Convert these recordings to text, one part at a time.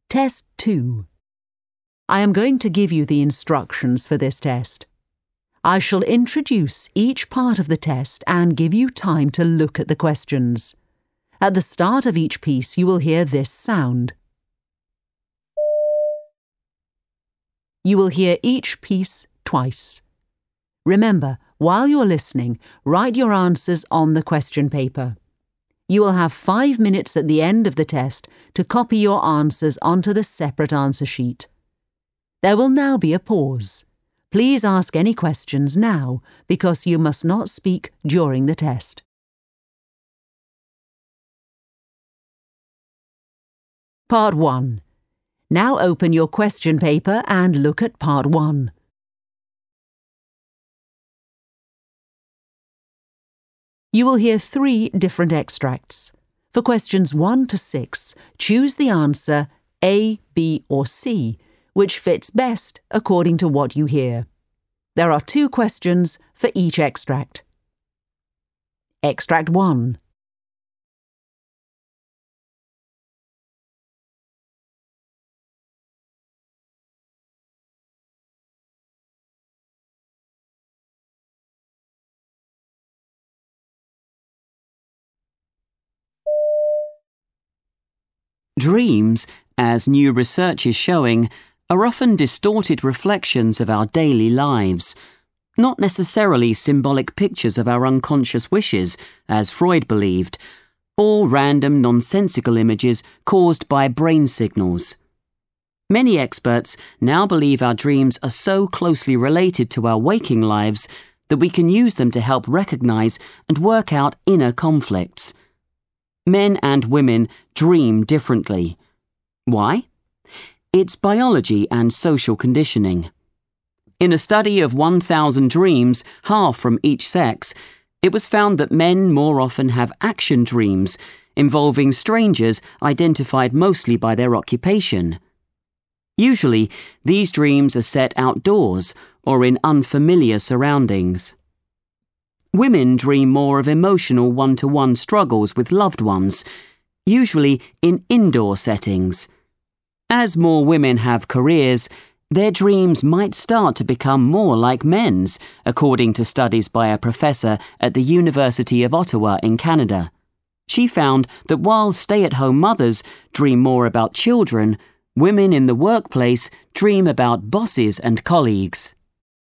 Test 2. I am going to give you the instructions for this test. I shall introduce each part of the test and give you time to look at the questions. At the start of each piece, you will hear this sound. You will hear each piece twice. Remember, while you're listening, write your answers on the question paper. You will have 5 minutes at the end of the test to copy your answers onto the separate answer sheet. There will now be a pause. Please ask any questions now because you must not speak during the test. Part 1. Now open your question paper and look at Part 1. You will hear 3 different extracts. For questions 1 to 6, choose the answer A, B or C, which fits best according to what you hear. There are 2 questions for each extract. Extract 1. Dreams, as new research is showing, are often distorted reflections of our daily lives, not necessarily symbolic pictures of our unconscious wishes, as Freud believed, or random nonsensical images caused by brain signals. Many experts now believe our dreams are so closely related to our waking lives that we can use them to help recognize and work out inner conflicts. Men and women dream differently. Why? It's biology and social conditioning. In a study of 1,000 dreams, half from each sex, it was found that men more often have action dreams involving strangers identified mostly by their occupation. Usually, these dreams are set outdoors or in unfamiliar surroundings. Women dream more of emotional one-to-one struggles with loved ones, usually in indoor settings. As more women have careers, their dreams might start to become more like men's, according to studies by a professor at the University of Ottawa in Canada. She found that while stay-at-home mothers dream more about children, women in the workplace dream about bosses and colleagues.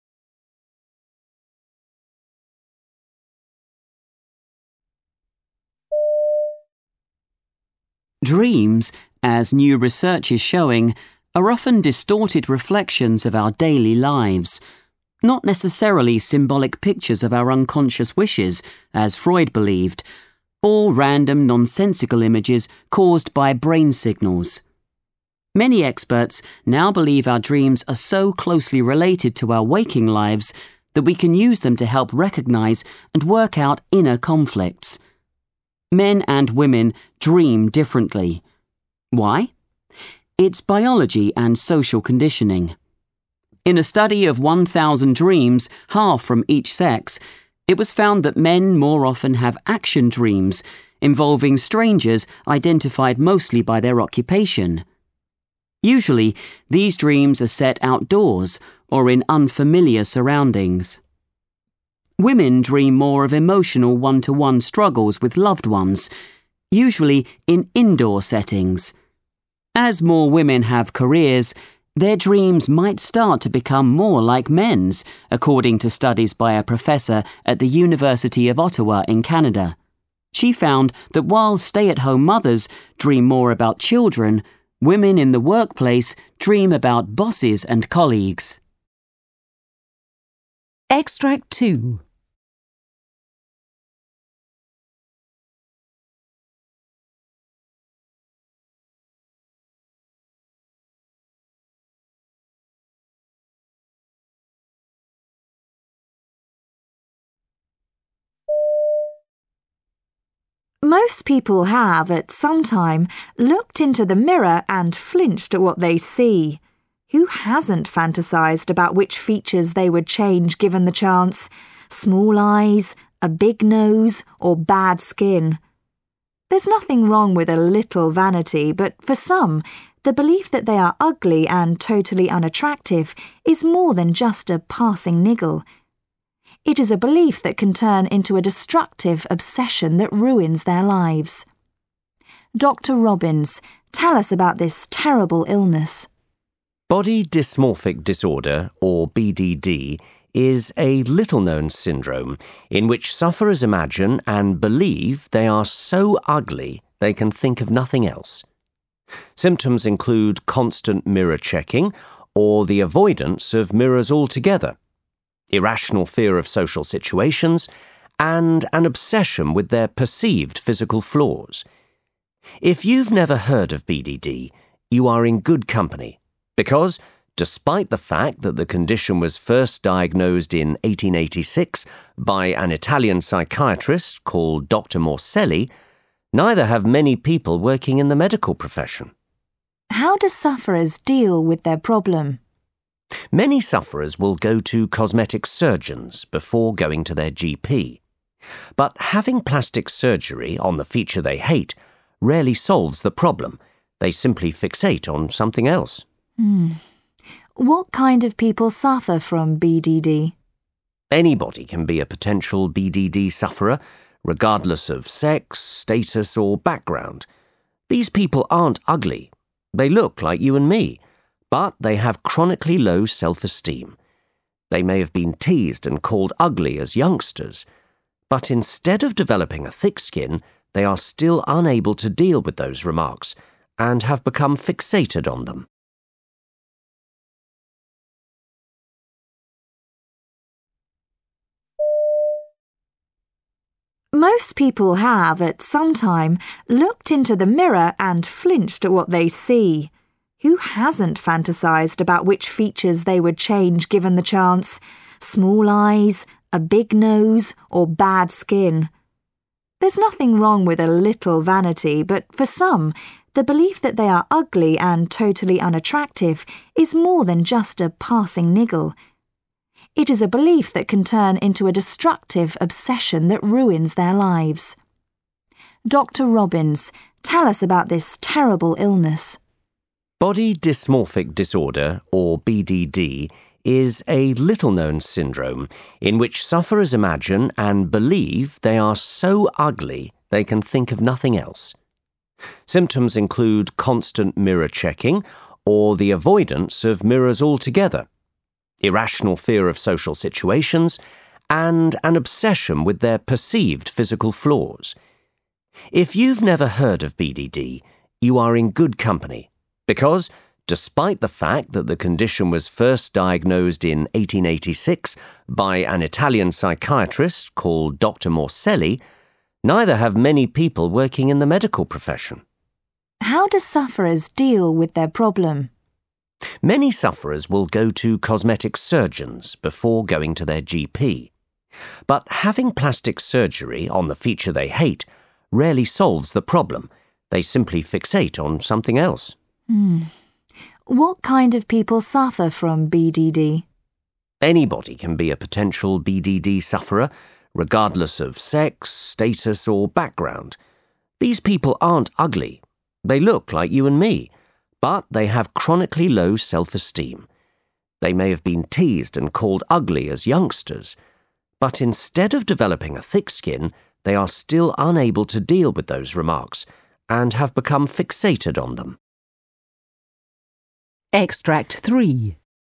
Dreams, as new research is showing, are often distorted reflections of our daily lives, not necessarily symbolic pictures of our unconscious wishes, as Freud believed, or random nonsensical images caused by brain signals. Many experts now believe our dreams are so closely related to our waking lives that we can use them to help recognize and work out inner conflicts. Men and women dream differently. Why? It's biology and social conditioning. In a study of 1,000 dreams, half from each sex, it was found that men more often have action dreams involving strangers identified mostly by their occupation. Usually, these dreams are set outdoors or in unfamiliar surroundings. Women dream more of emotional one-to-one struggles with loved ones, usually in indoor settings. As more women have careers, their dreams might start to become more like men's, according to studies by a professor at the University of Ottawa in Canada. She found that while stay-at-home mothers dream more about children, women in the workplace dream about bosses and colleagues. Extract 2. Most people have, at some time, looked into the mirror and flinched at what they see. Who hasn't fantasized about which features they would change given the chance? Small eyes, a big nose, or bad skin? There's nothing wrong with a little vanity, but for some, the belief that they are ugly and totally unattractive is more than just a passing niggle. It is a belief that can turn into a destructive obsession that ruins their lives. Dr. Robbins, tell us about this terrible illness. Body dysmorphic disorder, or BDD, is a little-known syndrome in which sufferers imagine and believe they are so ugly they can think of nothing else. Symptoms include constant mirror checking or the avoidance of mirrors altogether, irrational fear of social situations, and an obsession with their perceived physical flaws. If you've never heard of BDD, you are in good company, because despite the fact that the condition was first diagnosed in 1886 by an Italian psychiatrist called Dr. Morselli, neither have many people working in the medical profession. How do sufferers deal with their problem? Many sufferers will go to cosmetic surgeons before going to their GP. But having plastic surgery on the feature they hate rarely solves the problem. They simply fixate on something else. What kind of people suffer from BDD? Anybody can be a potential BDD sufferer, regardless of sex, status, or background. These people aren't ugly. They look like you and me, but they have chronically low self-esteem. They may have been teased and called ugly as youngsters, but instead of developing a thick skin, they are still unable to deal with those remarks and have become fixated on them. Most people have, at some time, looked into the mirror and flinched at what they see. Who hasn't fantasized about which features they would change given the chance? Small eyes, a big nose, or bad skin? There's nothing wrong with a little vanity, but for some, the belief that they are ugly and totally unattractive is more than just a passing niggle. It is a belief that can turn into a destructive obsession that ruins their lives. Dr. Robbins, tell us about this terrible illness. Body dysmorphic disorder, or BDD, is a little-known syndrome in which sufferers imagine and believe they are so ugly they can think of nothing else. Symptoms include constant mirror checking or the avoidance of mirrors altogether, irrational fear of social situations, and an obsession with their perceived physical flaws. If you've never heard of BDD, you are in good company, because despite the fact that the condition was first diagnosed in 1886 by an Italian psychiatrist called Dr. Morselli, neither have many people working in the medical profession. How do sufferers deal with their problem? Many sufferers will go to cosmetic surgeons before going to their GP. But having plastic surgery on the feature they hate rarely solves the problem. They simply fixate on something else. What kind of people suffer from BDD? Anybody can be a potential BDD sufferer, regardless of sex, status, or background. These people aren't ugly. They look like you and me, but they have chronically low self-esteem. They may have been teased and called ugly as youngsters, but instead of developing a thick skin, they are still unable to deal with those remarks and have become fixated on them. Extract 3.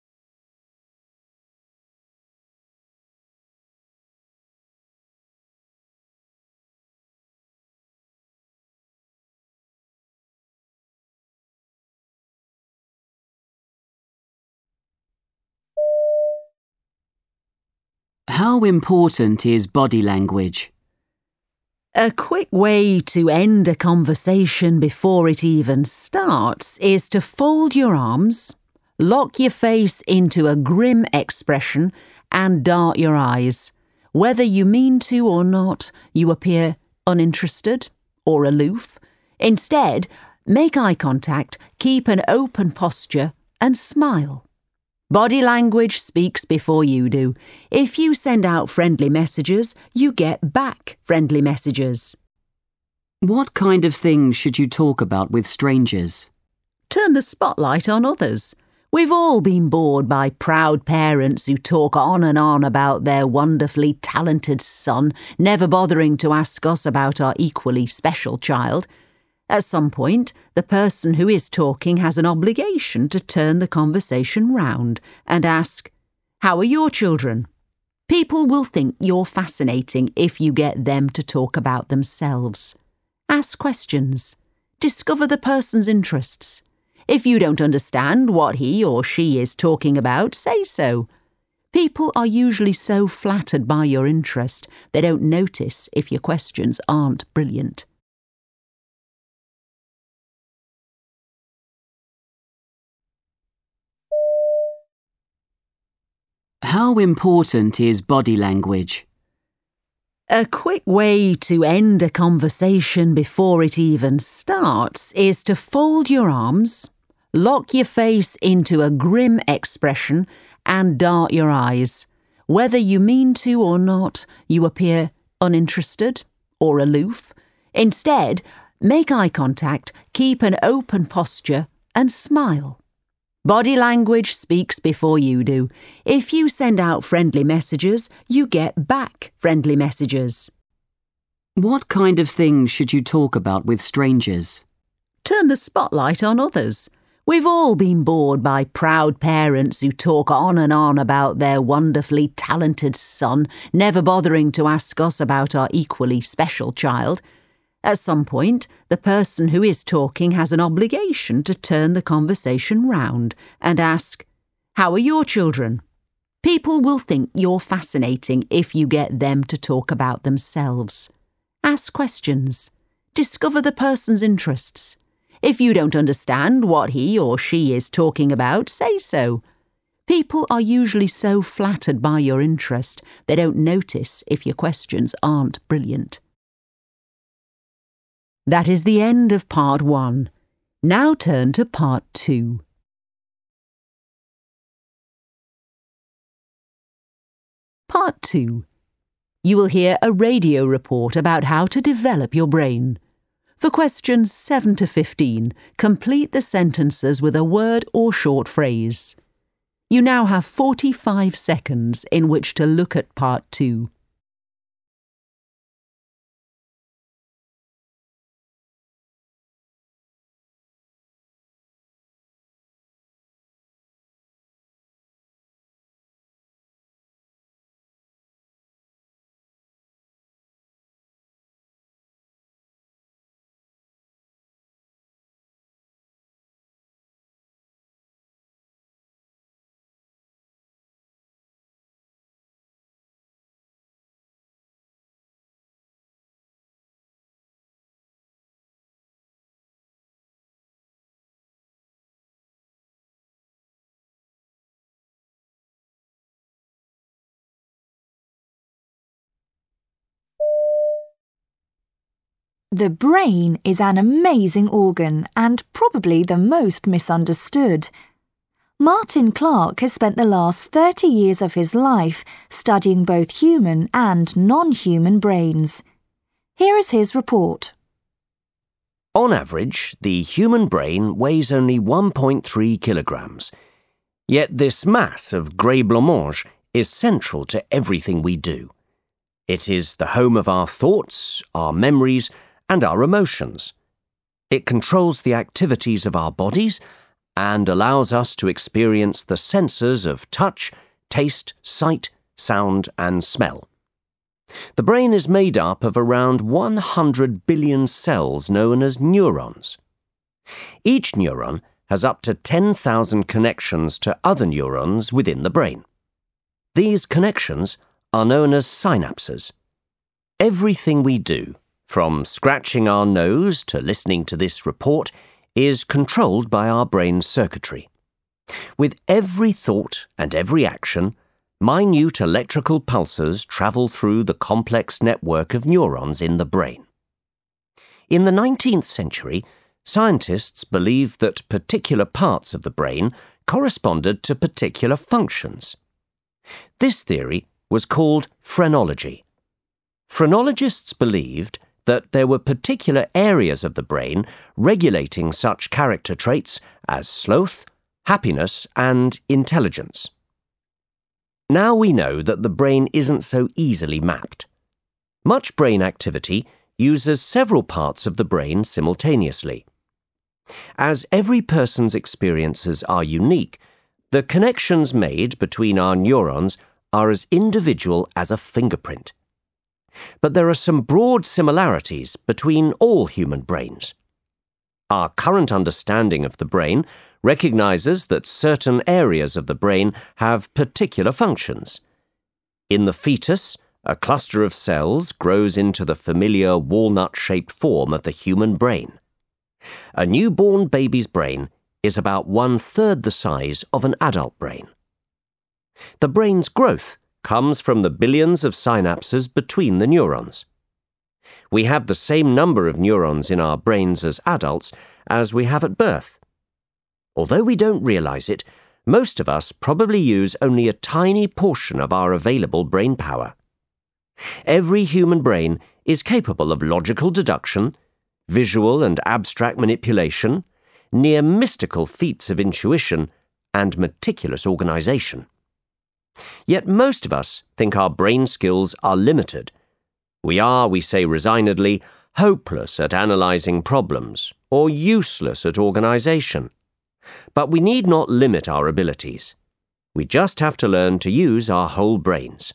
How important is body language? A quick way to end a conversation before it even starts is to fold your arms, lock your face into a grim expression, and dart your eyes. Whether you mean to or not, you appear uninterested or aloof. Instead, make eye contact, keep an open posture, and smile. Body language speaks before you do. If you send out friendly messages, you get back friendly messages. What kind of things should you talk about with strangers? Turn the spotlight on others. We've all been bored by proud parents who talk on and on about their wonderfully talented son, never bothering to ask us about our equally special child. At some point, the person who is talking has an obligation to turn the conversation round and ask, "How are your children?" People will think you're fascinating if you get them to talk about themselves. Ask questions. Discover the person's interests. If you don't understand what he or she is talking about, say so. People are usually so flattered by your interest, they don't notice if your questions aren't brilliant. How important is body language? A quick way to end a conversation before it even starts is to fold your arms, lock your face into a grim expression and dart your eyes. Whether you mean to or not, you appear uninterested or aloof. Instead, make eye contact, keep an open posture and smile. Body language speaks before you do. If you send out friendly messages, you get back friendly messages. What kind of things should you talk about with strangers? Turn the spotlight on others. We've all been bored by proud parents who talk on and on about their wonderfully talented son, never bothering to ask us about our equally special child. At some point, the person who is talking has an obligation to turn the conversation round and ask, "How are your children?" People will think you're fascinating if you get them to talk about themselves. Ask questions. Discover the person's interests. If you don't understand what he or she is talking about, say so. People are usually so flattered by your interest, they don't notice if your questions aren't brilliant. That is the end of part 1. Now turn to part 2. Part 2. You will hear a radio report about how to develop your brain. For questions 7 to 15, complete the sentences with a word or short phrase. You now have 45 seconds in which to look at part 2. The brain is an amazing organ and probably the most misunderstood. Martin Clark has spent the last 30 years of his life studying both human and non-human brains. Here is his report. On average, the human brain weighs only 1.3 kilograms. Yet this mass of grey blancmange is central to everything we do. It is the home of our thoughts, our memories, and our emotions. It controls the activities of our bodies and allows us to experience the senses of touch, taste, sight, sound, and smell. The brain is made up of around 100 billion cells known as neurons. Each neuron has up to 10,000 connections to other neurons within the brain. These connections are known as synapses. Everything we do, from scratching our nose to listening to this report, is controlled by our brain's circuitry. With every thought and every action, minute electrical pulses travel through the complex network of neurons in the brain. In the 19th century, scientists believed that particular parts of the brain corresponded to particular functions. This theory was called phrenology. Phrenologists believed that there were particular areas of the brain regulating such character traits as sloth, happiness, and intelligence. Now we know that the brain isn't so easily mapped. Much brain activity uses several parts of the brain simultaneously. As every person's experiences are unique, the connections made between our neurons are as individual as a fingerprint. But there are some broad similarities between all human brains. Our current understanding of the brain recognizes that certain areas of the brain have particular functions. In the fetus, a cluster of cells grows into the familiar walnut-shaped form of the human brain. A newborn baby's brain is about 1/3 the size of an adult brain. The brain's growth comes from the billions of synapses between the neurons. We have the same number of neurons in our brains as adults as we have at birth. Although we don't realize it, most of us probably use only a tiny portion of our available brain power. Every human brain is capable of logical deduction, visual and abstract manipulation, near mystical feats of intuition, and meticulous organization. Yet most of us think our brain skills are limited. We say resignedly, hopeless at analyzing problems or useless at organization. But we need not limit our abilities. We just have to learn to use our whole brains.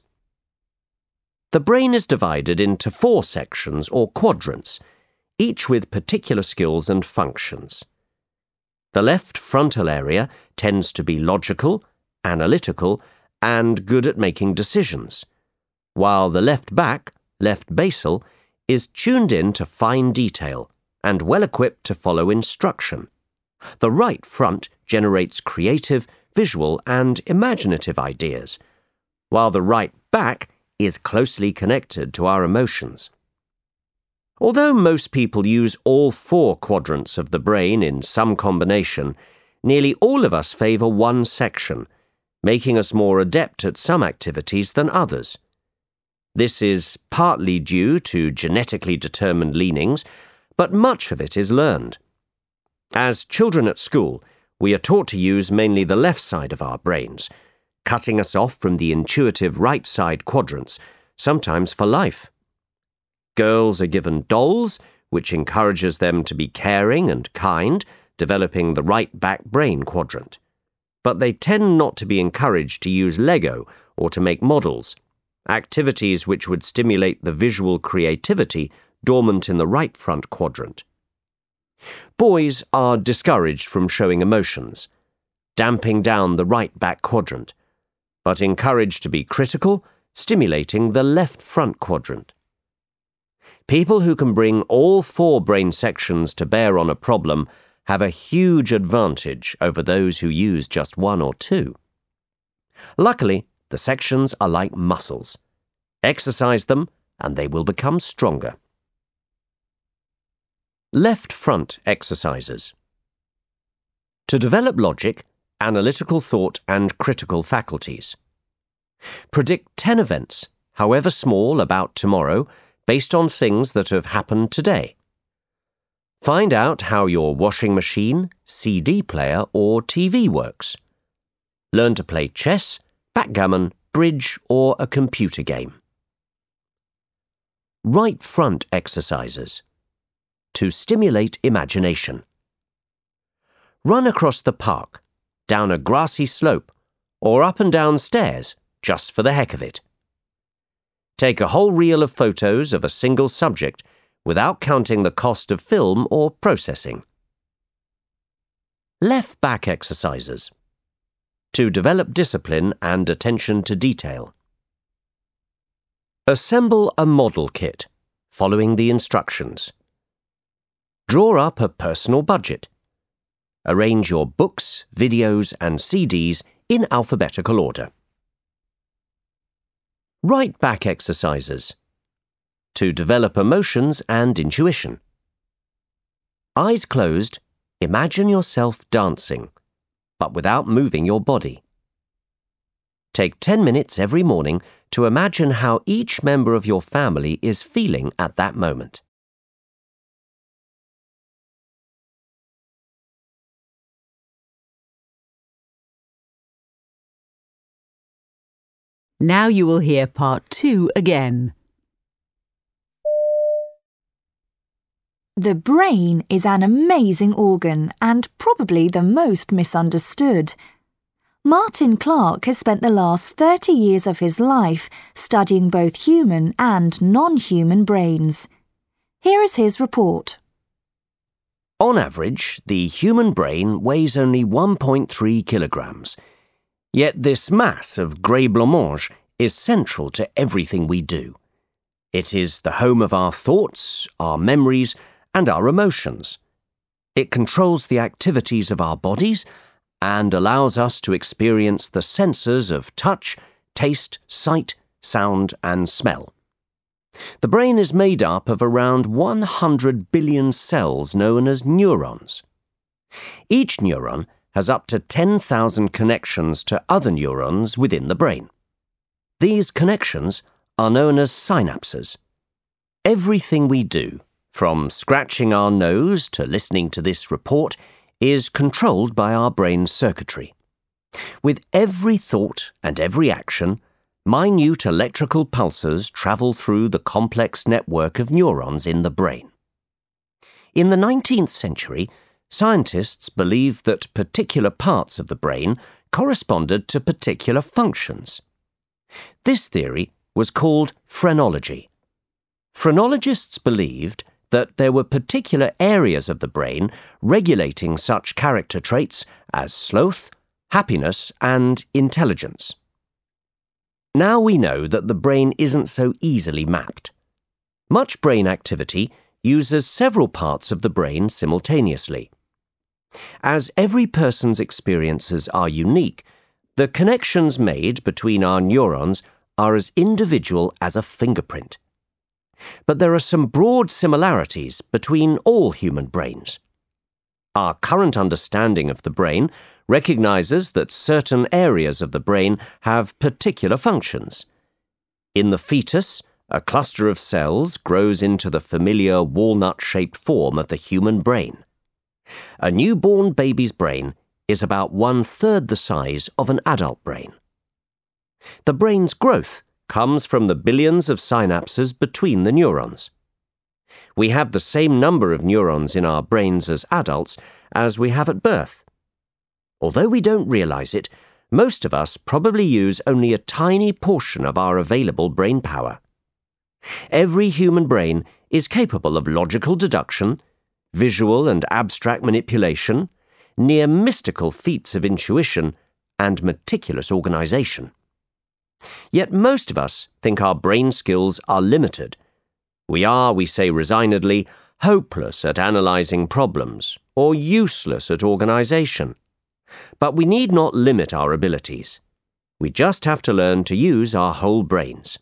The brain is divided into 4 sections or quadrants, each with particular skills and functions. The left frontal area tends to be logical, analytical, and good at making decisions, while the left back, left basal, is tuned in to fine detail and well equipped to follow instruction. The right front generates creative, visual, and imaginative ideas, while the right back is closely connected to our emotions. Although most people use all 4 quadrants of the brain in some combination, nearly all of us favour one section, making us more adept at some activities than others. This is partly due to genetically determined leanings, but much of it is learned. As children at school, we are taught to use mainly the left side of our brains, cutting us off from the intuitive right side quadrants, sometimes for life. Girls are given dolls, which encourages them to be caring and kind, developing the right back brain quadrant. But they tend not to be encouraged to use Lego or to make models, activities which would stimulate the visual creativity dormant in the right front quadrant. Boys are discouraged from showing emotions, damping down the right back quadrant, but encouraged to be critical, stimulating the left front quadrant. People who can bring all 4 brain sections to bear on a problem have a huge advantage over those who use just 1 or 2. Luckily, the sections are like muscles. Exercise them and they will become stronger. Left front exercises. To develop logic, analytical thought, and critical faculties. Predict 10 events, however small, about tomorrow, based on things that have happened today. Find out how your washing machine, CD player, or TV works. Learn to play chess, backgammon, bridge, or a computer game. Right front exercises. To stimulate imagination. Run across the park, down a grassy slope, or up and down stairs, just for the heck of it. Take a whole reel of photos of a single subject without counting the cost of film or processing. Left back exercises. To develop discipline and attention to detail. Assemble a model kit, following the instructions. Draw up a personal budget. Arrange your books, videos, and CDs in alphabetical order. Right back exercises. To develop emotions and intuition. Eyes closed, imagine yourself dancing, but without moving your body. Take 10 minutes every morning to imagine how each member of your family is feeling at that moment. Now you will hear part 2 again. The brain is an amazing organ and probably the most misunderstood. Martin Clark has spent the last 30 years of his life studying both human and non-human brains. Here is his report. On average, the human brain weighs only 1.3 kilograms. Yet this mass of grey blancmange is central to everything we do. It is the home of our thoughts, our memories, and our emotions. It controls the activities of our bodies and allows us to experience the senses of touch, taste, sight, sound, and smell. The brain is made up of around 100 billion cells known as neurons. Each neuron has up to 10,000 connections to other neurons within the brain. These connections are known as synapses. Everything we do, from scratching our nose to listening to this report, is controlled by our brain's circuitry. With every thought and every action, minute electrical pulses travel through the complex network of neurons in the brain. In the 19th century, scientists believed that particular parts of the brain corresponded to particular functions. This theory was called phrenology. Phrenologists believed that there were particular areas of the brain regulating such character traits as sloth, happiness, and intelligence. Now we know that the brain isn't so easily mapped. Much brain activity uses several parts of the brain simultaneously. As every person's experiences are unique, the connections made between our neurons are as individual as a fingerprint. But there are some broad similarities between all human brains. Our current understanding of the brain recognizes that certain areas of the brain have particular functions. In the fetus, a cluster of cells grows into the familiar walnut-shaped form of the human brain. A newborn baby's brain is about 1/3 the size of an adult brain. The brain's growth comes from the billions of synapses between the neurons. We have the same number of neurons in our brains as adults as we have at birth. Although we don't realize it, most of us probably use only a tiny portion of our available brain power. Every human brain is capable of logical deduction, visual and abstract manipulation, near mystical feats of intuition, and meticulous organization. Yet most of us think our brain skills are limited. We say resignedly, hopeless at analyzing problems or useless at organization. But we need not limit our abilities. We just have to learn to use our whole brains.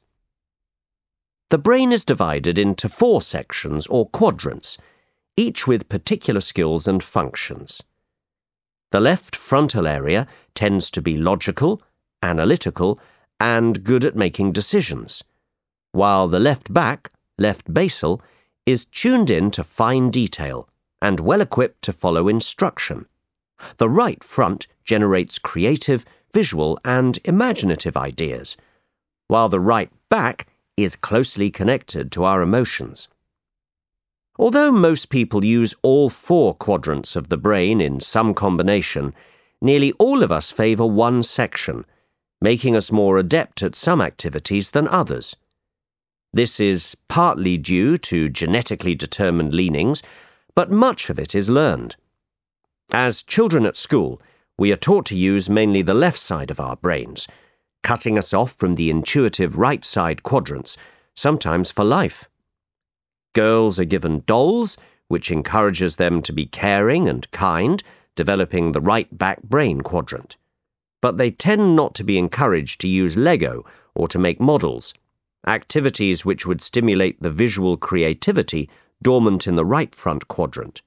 The brain is divided into 4 sections or quadrants, each with particular skills and functions. The left frontal area tends to be logical, analytical, and good at making decisions, while the left back, left basal, is tuned in to fine detail and well equipped to follow instruction. The right front generates creative, visual, and imaginative ideas, while the right back is closely connected to our emotions. Although most people use all 4 quadrants of the brain in some combination, nearly all of us favor one section, making us more adept at some activities than others. This is partly due to genetically determined leanings, but much of it is learned. As children at school, we are taught to use mainly the left side of our brains, cutting us off from the intuitive right side quadrants, sometimes for life. Girls are given dolls, which encourages them to be caring and kind, developing the right back brain quadrant. But they tend not to be encouraged to use Lego or to make models, activities which would stimulate the visual creativity dormant in the right front quadrant.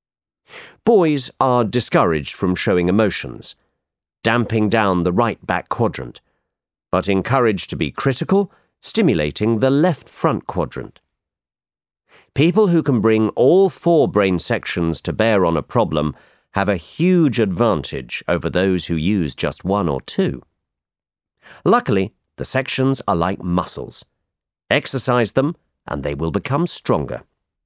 Boys are discouraged from showing emotions, damping down the right back quadrant, but encouraged to be critical, stimulating the left front quadrant. People who can bring all 4 brain sections to bear on a problem have a huge advantage over those who use just 1 or 2. Luckily, The sections are like muscles. Exercise them and they will become stronger.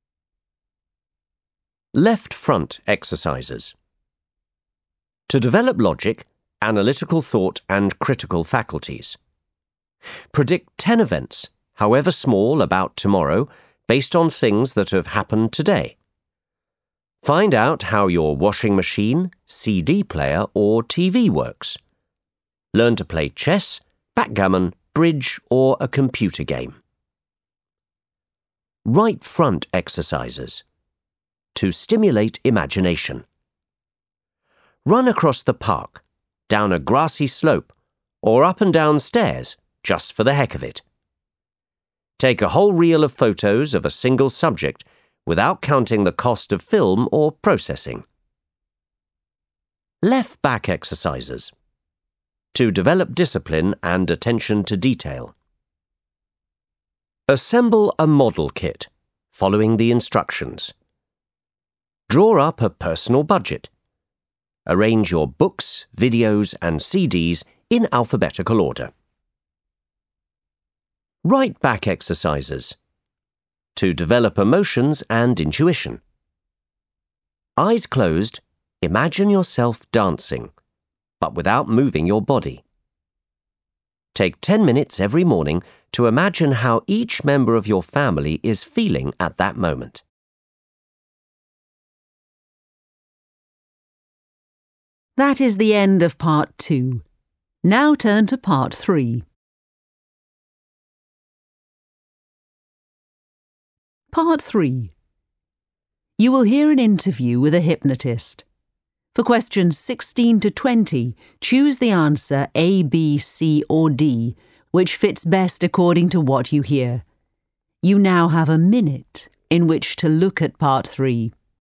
Left front exercises. To develop logic, analytical thought and critical faculties. Predict 10 events, however small, about tomorrow, based on things that have happened today. Find out how your washing machine, CD player or TV works. Learn to play chess, backgammon, bridge or a computer game. Right front exercises. To stimulate imagination. Run across the park, down a grassy slope, or up and down stairs, just for the heck of it. Take a whole reel of photos of a single subject without counting the cost of film or processing. Left back exercises. To develop discipline and attention to detail. Assemble a model kit, following the instructions. Draw up a personal budget. Arrange your books, videos and CDs in alphabetical order. Right back exercises. To develop emotions and intuition. Eyes closed, imagine yourself dancing, but without moving your body. Take 10 minutes every morning to imagine how each member of your family is feeling at that moment. That is the end of part 2. Now turn to part 3. Part 3. You will hear an interview with a hypnotist. For questions 16 to 20, choose the answer A, B, C or D, which fits best according to what you hear. You now have a minute in which to look at part 3.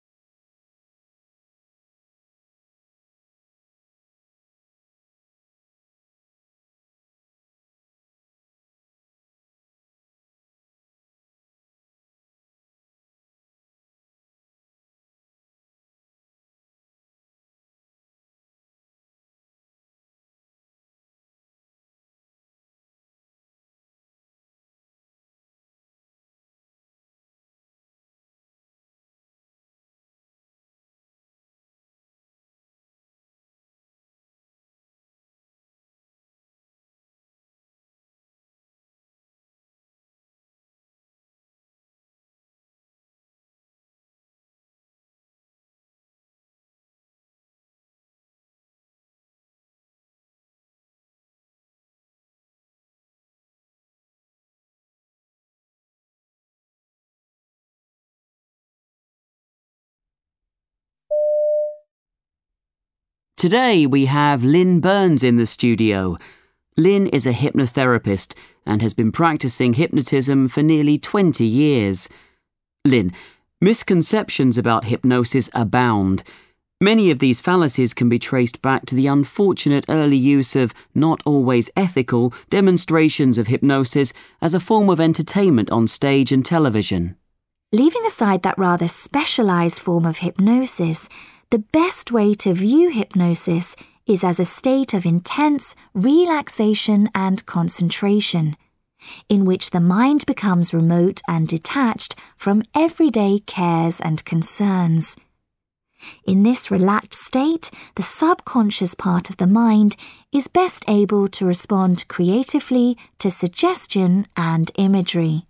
Today we have Lynn Burns in the studio. Lynn is a hypnotherapist and has been practicing hypnotism for nearly 20 years. Lynn, misconceptions about hypnosis abound. Many of these fallacies can be traced back to the unfortunate early use of not always ethical demonstrations of hypnosis as a form of entertainment on stage and television. Leaving aside that rather specialised form of hypnosis, the best way to view hypnosis is as a state of intense relaxation and concentration, in which the mind becomes remote and detached from everyday cares and concerns. In this relaxed state, the subconscious part of the mind is best able to respond creatively to suggestion and imagery.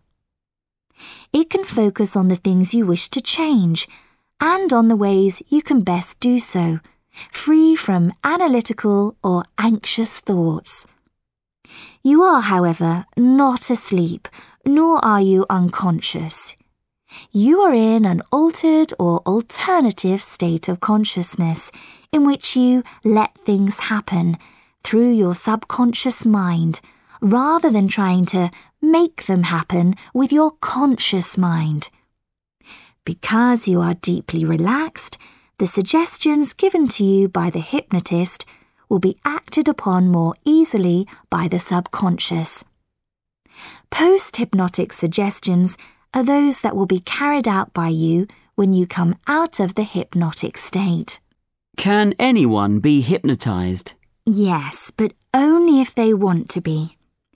It can focus on the things you wish to change and on the ways you can best do so, free from analytical or anxious thoughts. You are, however, not asleep, nor are you unconscious. You are in an altered or alternative state of consciousness in which you let things happen through your subconscious mind, rather than trying to make them happen with your conscious mind. Because you are deeply relaxed, the suggestions given to you by the hypnotist will be acted upon more easily by the subconscious. Post-hypnotic suggestions are those that will be carried out by you when you come out of the hypnotic state. Can anyone be hypnotized? Yes, but only if they want to be.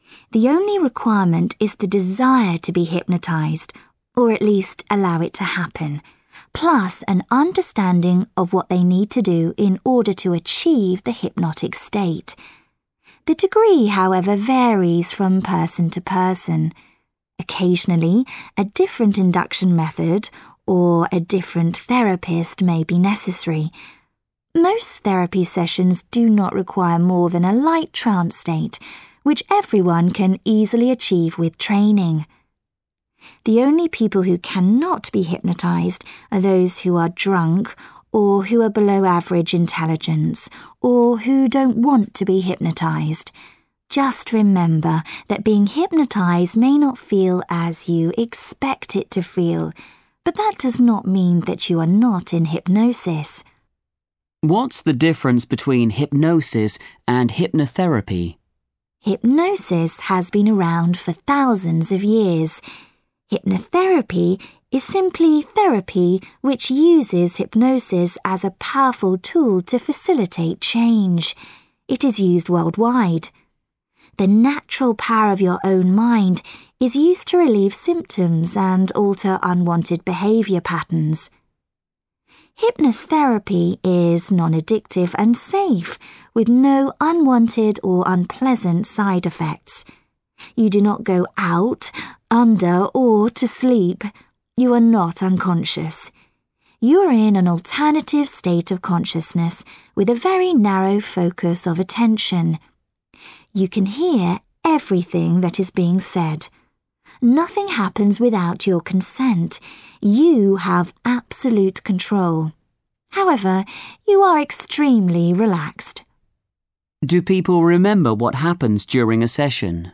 The only requirement is the desire to be hypnotized, or at least allow it to happen, plus an understanding of what they need to do in order to achieve the hypnotic state. The degree, however, varies from person to person. Occasionally, a different induction method or a different therapist may be necessary. Most therapy sessions do not require more than a light trance state, which everyone can easily achieve with training. The only people who cannot be hypnotized are those who are drunk or who are below average intelligence or who don't want to be hypnotized. Just remember that being hypnotized may not feel as you expect it to feel, but that does not mean that you are not in hypnosis. What's the difference between hypnosis and hypnotherapy? Hypnosis has been around for thousands of years. Hypnotherapy is simply therapy which uses hypnosis as a powerful tool to facilitate change. It is used worldwide. The natural power of your own mind is used to relieve symptoms and alter unwanted behavior patterns. Hypnotherapy is non-addictive and safe, with no unwanted or unpleasant side effects. You do not go out, under, or to sleep. You are not unconscious. You are in an alternative state of consciousness with a very narrow focus of attention. You can hear everything that is being said. Nothing happens without your consent. You have absolute control. However, you are extremely relaxed. Do people remember what happens during a session?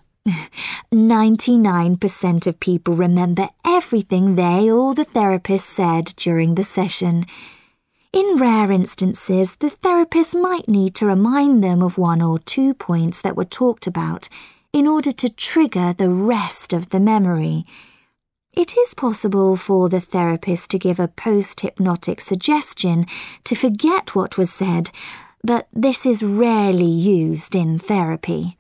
99% of people remember everything they or the therapist said during the session. In rare instances, the therapist might need to remind them of 1 or 2 points that were talked about in order to trigger the rest of the memory. It is possible for the therapist to give a post-hypnotic suggestion to forget what was said, but this is rarely used in therapy.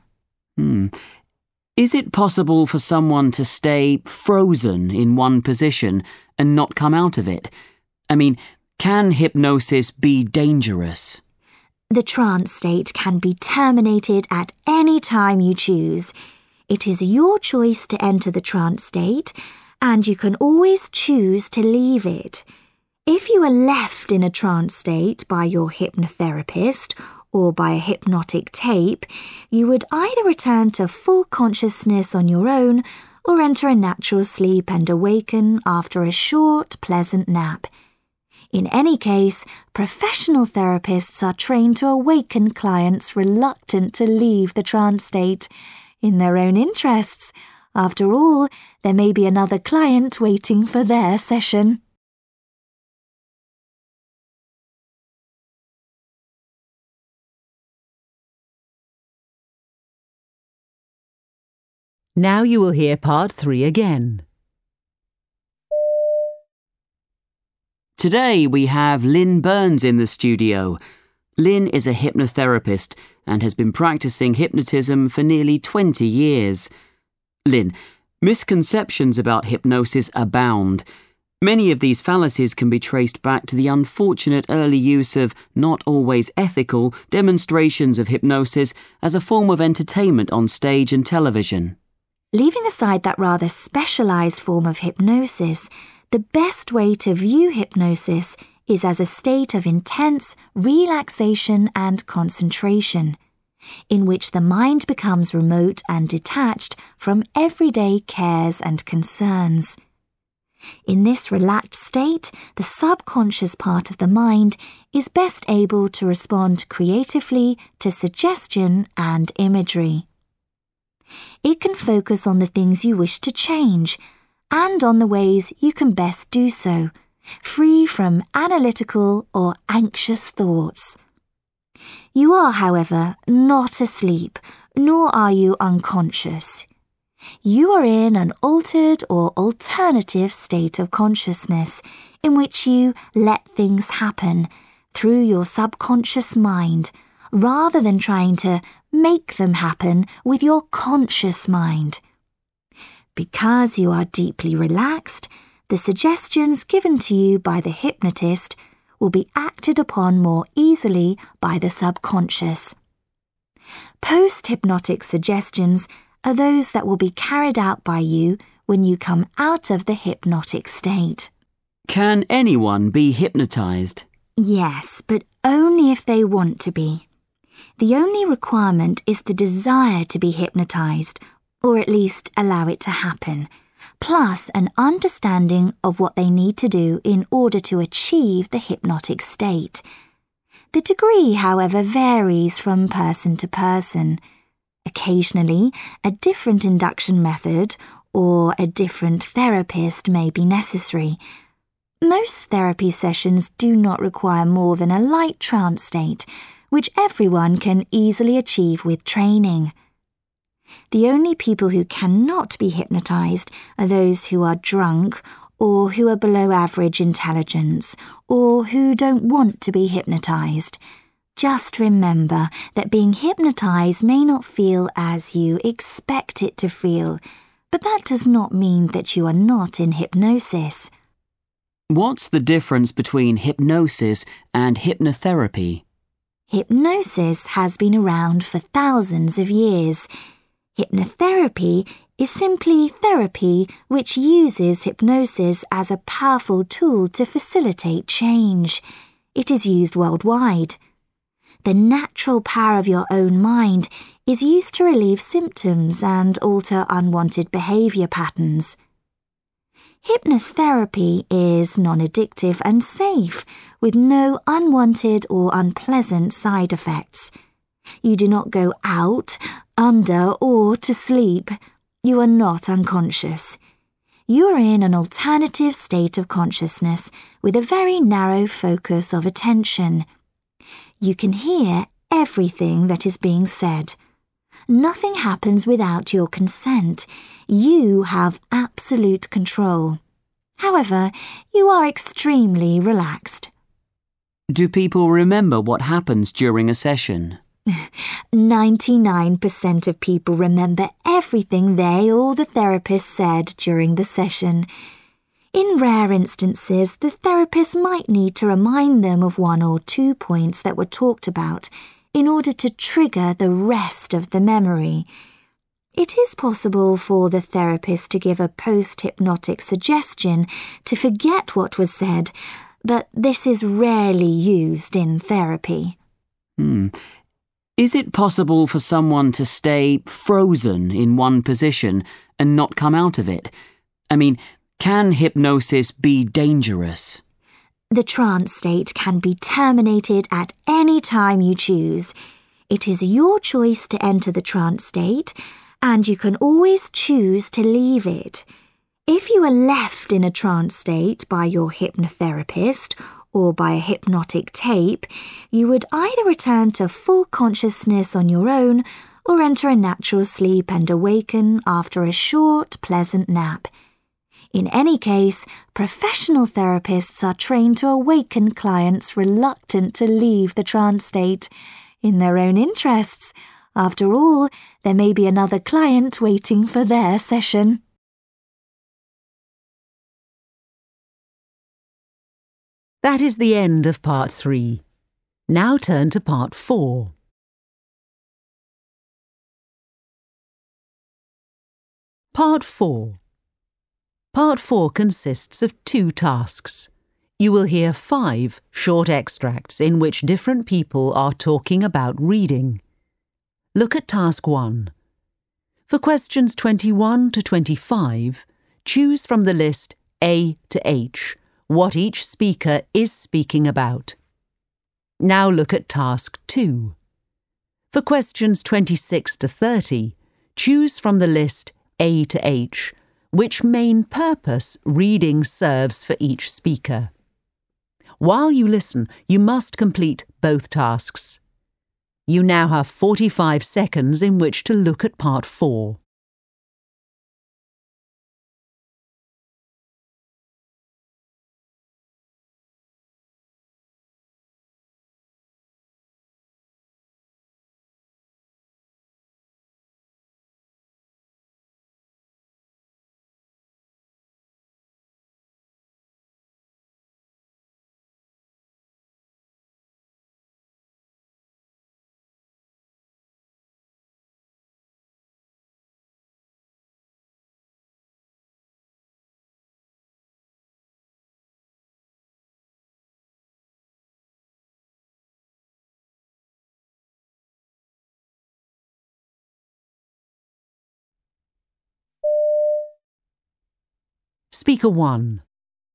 Is it possible for someone to stay frozen in one position and not come out of it? I mean, can hypnosis be dangerous? The trance state can be terminated at any time you choose. It is your choice to enter the trance state, and you can always choose to leave it. If you are left in a trance state by your hypnotherapist or by a hypnotic tape, you would either return to full consciousness on your own or enter a natural sleep and awaken after a short, pleasant nap. In any case, professional therapists are trained to awaken clients reluctant to leave the trance state, in their own interests. After all, there may be another client waiting for their session. Now you will hear part 3 again. Today we have Lynn Burns in the studio. Lynn is a hypnotherapist and has been practicing hypnotism for nearly 20 years. Lynn, misconceptions about hypnosis abound. Many of these fallacies can be traced back to the unfortunate early use of not always ethical demonstrations of hypnosis as a form of entertainment on stage and television. Leaving aside that rather specialised form of hypnosis, the best way to view hypnosis is as a state of intense relaxation and concentration, in which the mind becomes remote and detached from everyday cares and concerns. In this relaxed state, the subconscious part of the mind is best able to respond creatively to suggestion and imagery. It can focus on the things you wish to change and on the ways you can best do so, free from analytical or anxious thoughts. You are, however, not asleep, nor are you unconscious. You are in an altered or alternative state of consciousness in which you let things happen through your subconscious mind, rather than trying to make them happen with your conscious mind. Because you are deeply relaxed, the suggestions given to you by the hypnotist will be acted upon more easily by the subconscious. Post-hypnotic suggestions are those that will be carried out by you when you come out of the hypnotic state. Can anyone be hypnotized? Yes, but only if they want to be. The only requirement is the desire to be hypnotized, or at least allow it to happen, plus an understanding of what they need to do in order to achieve the hypnotic state. The degree, however, varies from person to person. Occasionally, a different induction method or a different therapist may be necessary. Most therapy sessions do not require more than a light trance state, which everyone can easily achieve with training. The only people who cannot be hypnotized are those who are drunk or who are below average intelligence or who don't want to be hypnotized. Just remember that being hypnotized may not feel as you expect it to feel, but that does not mean that you are not in hypnosis. What's the difference between hypnosis and hypnotherapy? Hypnosis has been around for thousands of years. Hypnotherapy is simply therapy which uses hypnosis as a powerful tool to facilitate change. It is used worldwide. The natural power of your own mind is used to relieve symptoms and alter unwanted behavior patterns. Hypnotherapy is non-addictive and safe, with no unwanted or unpleasant side effects. You do not go out, under, or to sleep. You are not unconscious. You are in an alternative state of consciousness with a very narrow focus of attention. You can hear everything that is being said. Nothing happens without your consent. You have absolute control. However, you are extremely relaxed. Do people remember what happens during a session? 99% of people remember everything they or the therapist said during the session. In rare instances, the therapist might need to remind them of 1 or 2 points that were talked about in order to trigger the rest of the memory. It is possible for the therapist to give a post-hypnotic suggestion to forget what was said, but this is rarely used in therapy. Is it possible for someone to stay frozen in one position and not come out of it? Can hypnosis be dangerous? The trance state can be terminated at any time you choose. It is your choice to enter the trance state, and you can always choose to leave it. If you are left in a trance state by your hypnotherapist or by a hypnotic tape, you would either return to full consciousness on your own or enter a natural sleep and awaken after a short, pleasant nap. In any case, professional therapists are trained to awaken clients reluctant to leave the trance state, in their own interests. After all, there may be another client waiting for their session. That is the end of part 3. Now turn to part 4. Part 4. Part 4 consists of 2 tasks. You will hear 5 short extracts in which different people are talking about reading. Look at task 1. For questions 21 to 25, choose from the list A to H what each speaker is speaking about. Now look at task 2. For questions 26 to 30, choose from the list A to H which main purpose reading serves for each speaker. While you listen, you must complete both tasks. You now have 45 seconds in which to look at part 4. Speaker 1.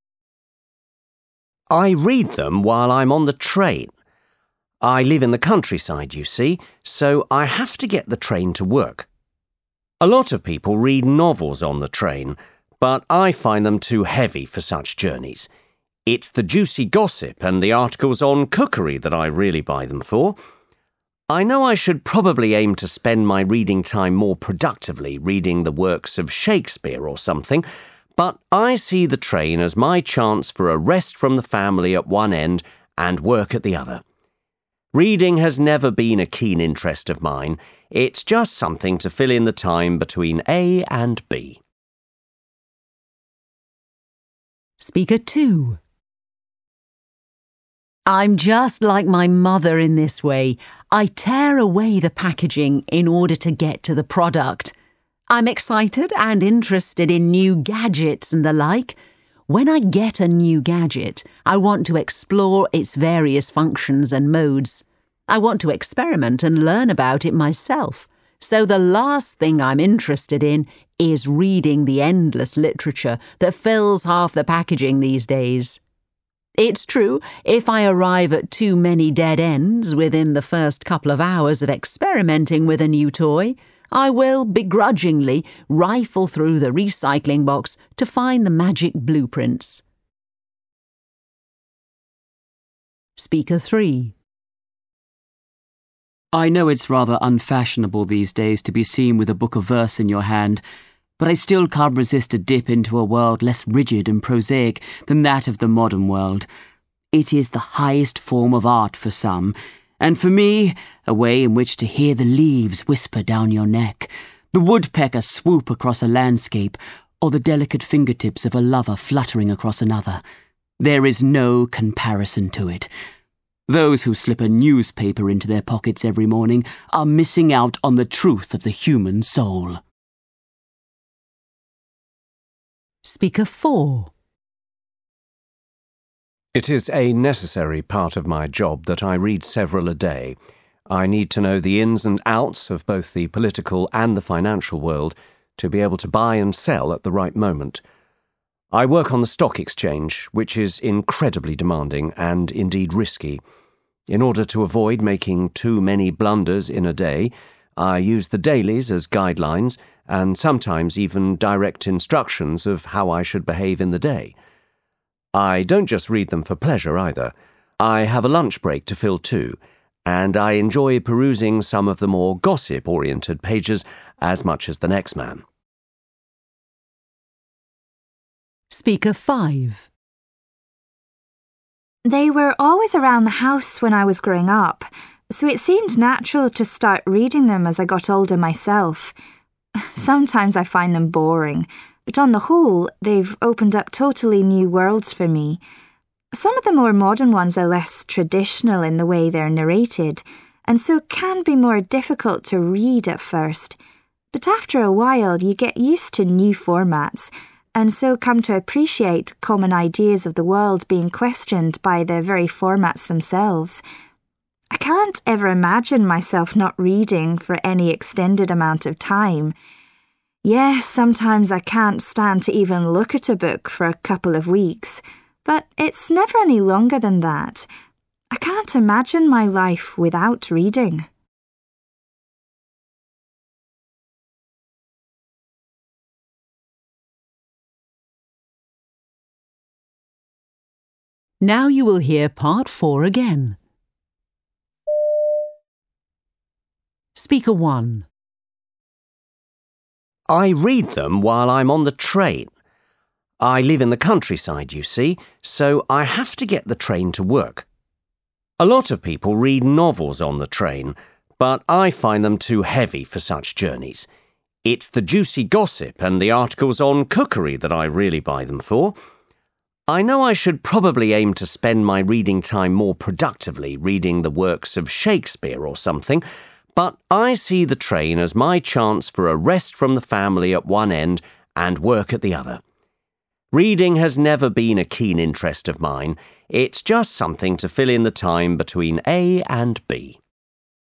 I read them while I'm on the train. I live in the countryside, you see, so I have to get the train to work. A lot of people read novels on the train, but I find them too heavy for such journeys. It's the juicy gossip and the articles on cookery that I really buy them for. I know I should probably aim to spend my reading time more productively reading the works of Shakespeare or something, but I see the train as my chance for a rest from the family at one end and work at the other. Reading has never been a keen interest of mine. It's just something to fill in the time between A and B. Speaker 2. I'm just like my mother in this way. I tear away the packaging in order to get to the product. I'm excited and interested in new gadgets and the like. When I get a new gadget, I want to explore its various functions and modes. I want to experiment and learn about it myself. So the last thing I'm interested in is reading the endless literature that fills half the packaging these days. It's true, if I arrive at too many dead ends within the first couple of hours of experimenting with a new toy, I will begrudgingly rifle through the recycling box to find the magic blueprints. Speaker 3. I know it's rather unfashionable these days to be seen with a book of verse in your hand, but I still can't resist a dip into a world less rigid and prosaic than that of the modern world. It is the highest form of art for some, and for me, a way in which to hear the leaves whisper down your neck, the woodpecker swoop across a landscape, or the delicate fingertips of a lover fluttering across another. There is no comparison to it. Those who slip a newspaper into their pockets every morning are missing out on the truth of the human soul. Speaker 4. It is a necessary part of my job that I read several a day. I need to know the ins and outs of both the political and the financial world to be able to buy and sell at the right moment. I work on the stock exchange, which is incredibly demanding and indeed risky. In order to avoid making too many blunders in a day, I use the dailies as guidelines and sometimes even direct instructions of how I should behave in the day. I don't just read them for pleasure either. I have a lunch break to fill too, and I enjoy perusing some of the more gossip-oriented pages as much as the next man. Speaker 5. They were always around the house when I was growing up, so it seemed natural to start reading them as I got older myself. Sometimes I find them boring, but on the whole, they've opened up totally new worlds for me. Some of the more modern ones are less traditional in the way they're narrated, and so can be more difficult to read at first. But after a while, you get used to new formats, and so come to appreciate common ideas of the world being questioned by the very formats themselves. I can't ever imagine myself not reading for any extended amount of time. Yes, sometimes I can't stand to even look at a book for a couple of weeks, but it's never any longer than that. I can't imagine my life without reading. Now you will hear part 4 again. Speaker 1. I read them while I'm on the train. I live in the countryside, you see, so I have to get the train to work. A lot of people read novels on the train, but I find them too heavy for such journeys. It's the juicy gossip and the articles on cookery that I really buy them for. I know I should probably aim to spend my reading time more productively reading the works of Shakespeare or something, but I see the train as my chance for a rest from the family at one end and work at the other. Reading has never been a keen interest of mine. It's just something to fill in the time between A and B.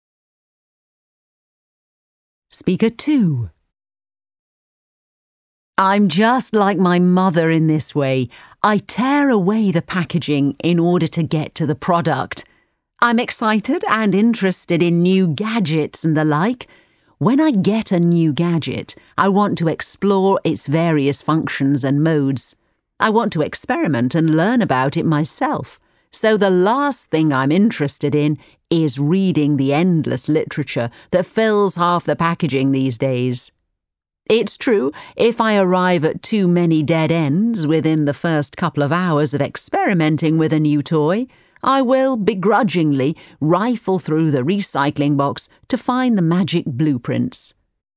Speaker 2. I'm just like my mother in this way. I tear away the packaging in order to get to the product. I'm excited and interested in new gadgets and the like. When I get a new gadget, I want to explore its various functions and modes. I want to experiment and learn about it myself. So the last thing I'm interested in is reading the endless literature that fills half the packaging these days. It's true, if I arrive at too many dead ends within the first couple of hours of experimenting with a new toy, I will begrudgingly rifle through the recycling box to find the magic blueprints.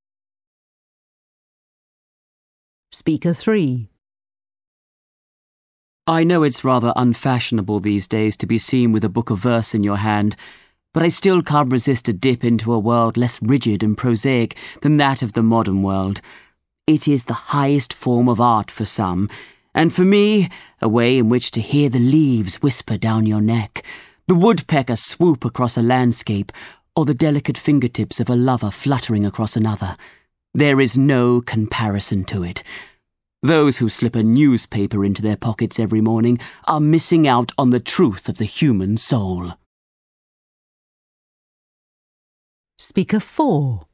Speaker 3. I know it's rather unfashionable these days to be seen with a book of verse in your hand, but I still can't resist a dip into a world less rigid and prosaic than that of the modern world. It is the highest form of art for some, and for me, a way in which to hear the leaves whisper down your neck, the woodpecker swoop across a landscape, or the delicate fingertips of a lover fluttering across another. There is no comparison to it. Those who slip a newspaper into their pockets every morning are missing out on the truth of the human soul. Speaker 4.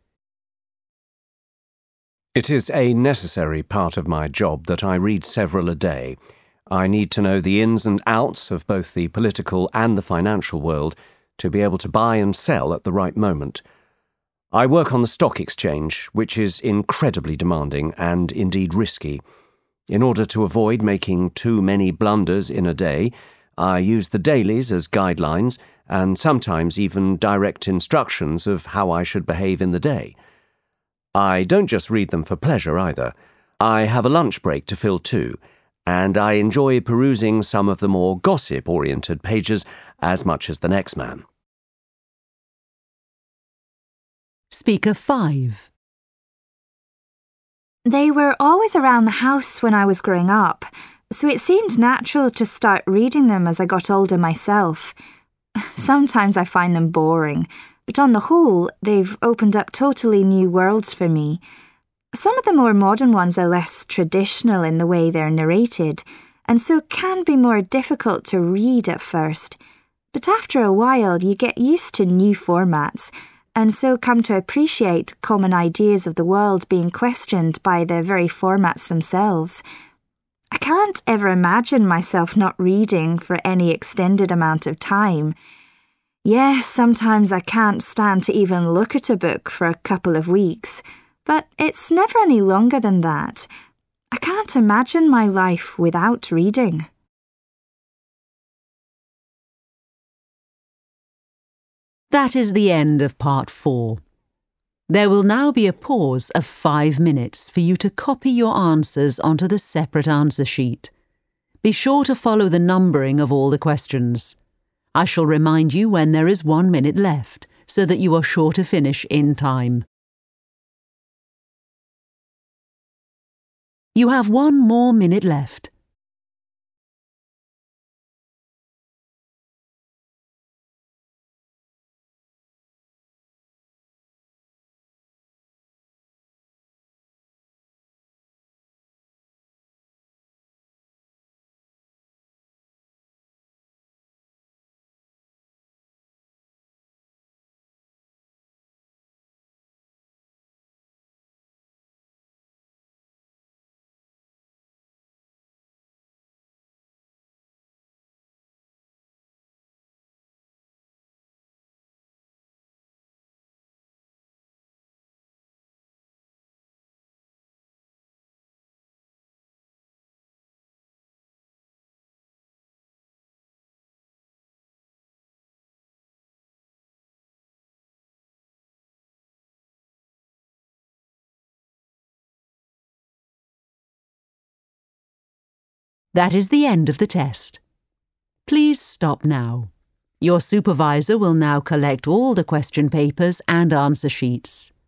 It is a necessary part of my job that I read several a day. I need to know the ins and outs of both the political and the financial world to be able to buy and sell at the right moment. I work on the stock exchange, which is incredibly demanding and indeed risky. In order to avoid making too many blunders in a day, I use the dailies as guidelines and sometimes even direct instructions of how I should behave in the day. I don't just read them for pleasure either. I have a lunch break to fill too, and I enjoy perusing some of the more gossip-oriented pages as much as the next man. Speaker 5. They were always around the house when I was growing up, so it seemed natural to start reading them as I got older myself. Sometimes I find them boring, but on the whole, they've opened up totally new worlds for me. Some of the more modern ones are less traditional in the way they're narrated, and so can be more difficult to read at first. But after a while, you get used to new formats, and so come to appreciate common ideas of the world being questioned by the very formats themselves. I can't ever imagine myself not reading for any extended amount of time. Yes, sometimes I can't stand to even look at a book for a couple of weeks, but it's never any longer than that. I can't imagine my life without reading. That is the end of part 4. There will now be a pause of 5 minutes for you to copy your answers onto the separate answer sheet. Be sure to follow the numbering of all the questions. I shall remind you when there is 1 minute left, so that you are sure to finish in time. You have 1 more minute left. That is the end of the test. Please stop now. Your supervisor will now collect all the question papers and answer sheets.